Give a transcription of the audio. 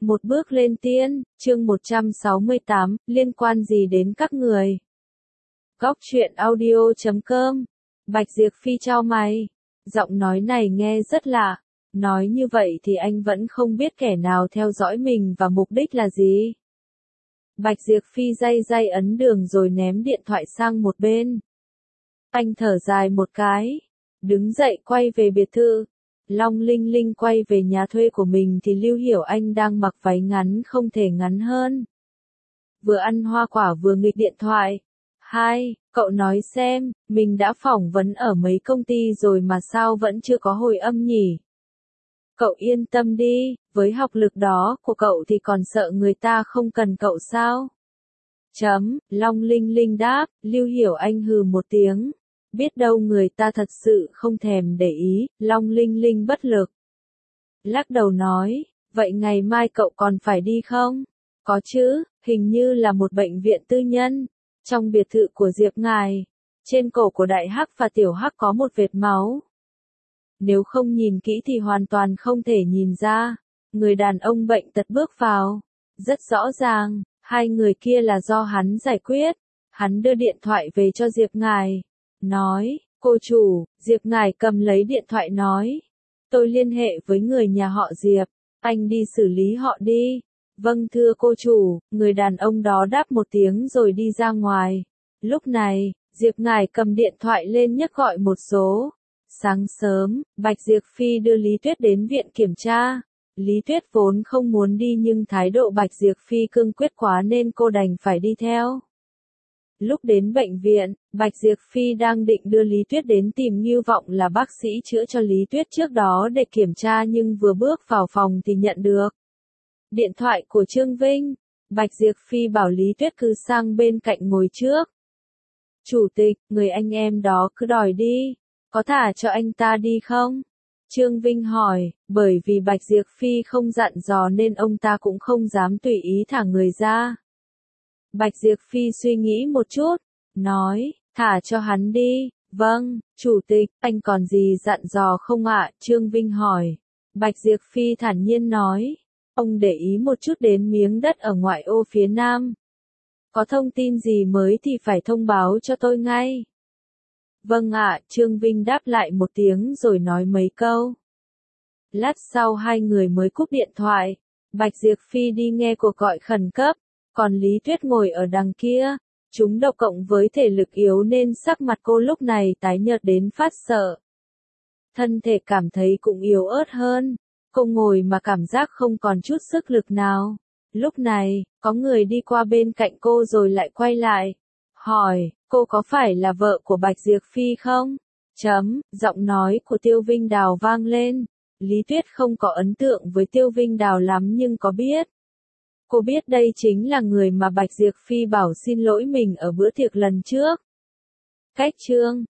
Một bước lên tiên, chương 168, liên quan gì đến các người? Góc truyện audio.com. Bạch Diệp Phi chau mày. Giọng nói này nghe rất lạ. Nói như vậy thì anh vẫn không biết kẻ nào theo dõi mình và mục đích là gì. Bạch Diệp Phi day ấn đường rồi ném điện thoại sang một bên. Anh thở dài một cái. Đứng dậy quay về biệt thự. Long Linh Linh quay về nhà thuê của mình thì Lưu Hiểu Anh đang mặc váy ngắn không thể ngắn hơn. Vừa ăn hoa quả vừa nghịch điện thoại. Hai, cậu nói xem, mình đã phỏng vấn ở mấy công ty rồi mà sao vẫn chưa có hồi âm nhỉ? Cậu yên tâm đi, với học lực đó của cậu thì còn sợ người ta không cần cậu sao? Long Linh Linh đáp, Lưu Hiểu Anh hừ một tiếng. Biết đâu người ta thật sự không thèm để ý, Long Linh Linh bất lực. Lắc đầu nói, vậy ngày mai cậu còn phải đi không? Có chứ, hình như là một bệnh viện tư nhân. Trong biệt thự của Diệp Ngài, trên cổ của Đại Hắc và Tiểu Hắc có một vệt máu. Nếu không nhìn kỹ thì hoàn toàn không thể nhìn ra. Người đàn ông bệnh tật bước vào. Rất rõ ràng, hai người kia là do hắn giải quyết. Hắn đưa điện thoại về cho Diệp Ngài. Nói, cô chủ, Diệp Ngài cầm lấy điện thoại nói. Tôi liên hệ với người nhà họ Diệp, anh đi xử lý họ đi. Vâng thưa cô chủ, người đàn ông đó đáp một tiếng rồi đi ra ngoài. Lúc này, Diệp Ngài cầm điện thoại lên nhấc gọi một số. Sáng sớm, Bạch Diệp Phi đưa Lý Tuyết đến viện kiểm tra. Lý Tuyết vốn không muốn đi nhưng thái độ Bạch Diệp Phi cương quyết quá nên cô đành phải đi theo. Lúc đến bệnh viện, Bạch Diệp Phi đang định đưa Lý Tuyết đến tìm Ngưu Vọng là bác sĩ chữa cho Lý Tuyết trước đó để kiểm tra nhưng vừa bước vào phòng thì nhận được điện thoại của Trương Vinh. Bạch Diệp Phi bảo Lý Tuyết cứ sang bên cạnh ngồi trước. Chủ tịch, người anh em đó cứ đòi đi, có thả cho anh ta đi không? Trương Vinh hỏi, bởi vì Bạch Diệp Phi không dặn dò nên ông ta cũng không dám tùy ý thả người ra. Bạch Diệp Phi suy nghĩ một chút, nói, thả cho hắn đi. Vâng, chủ tịch, anh còn gì dặn dò không ạ? Trương Vinh hỏi. Bạch Diệp Phi thản nhiên nói, ông để ý một chút đến miếng đất ở ngoại ô phía nam. Có thông tin gì mới thì phải thông báo cho tôi ngay. Vâng ạ, Trương Vinh đáp lại một tiếng rồi nói mấy câu. Lát sau hai người mới cúp điện thoại. Bạch Diệp Phi đi nghe cuộc gọi khẩn cấp. Còn Lý Tuyết ngồi ở đằng kia, chúng độc cộng với thể lực yếu nên sắc mặt cô lúc này tái nhợt đến phát sợ. Thân thể cảm thấy cũng yếu ớt hơn, cô ngồi mà cảm giác không còn chút sức lực nào. Lúc này, có người đi qua bên cạnh cô rồi lại quay lại, hỏi, cô có phải là vợ của Bạch Diệp Phi không? Giọng nói của Tiêu Vinh Đào vang lên. Lý Tuyết không có ấn tượng với Tiêu Vinh Đào lắm nhưng có biết. Cô biết đây chính là người mà Bạch Diệp Phi bảo xin lỗi mình ở bữa tiệc lần trước. Cách chương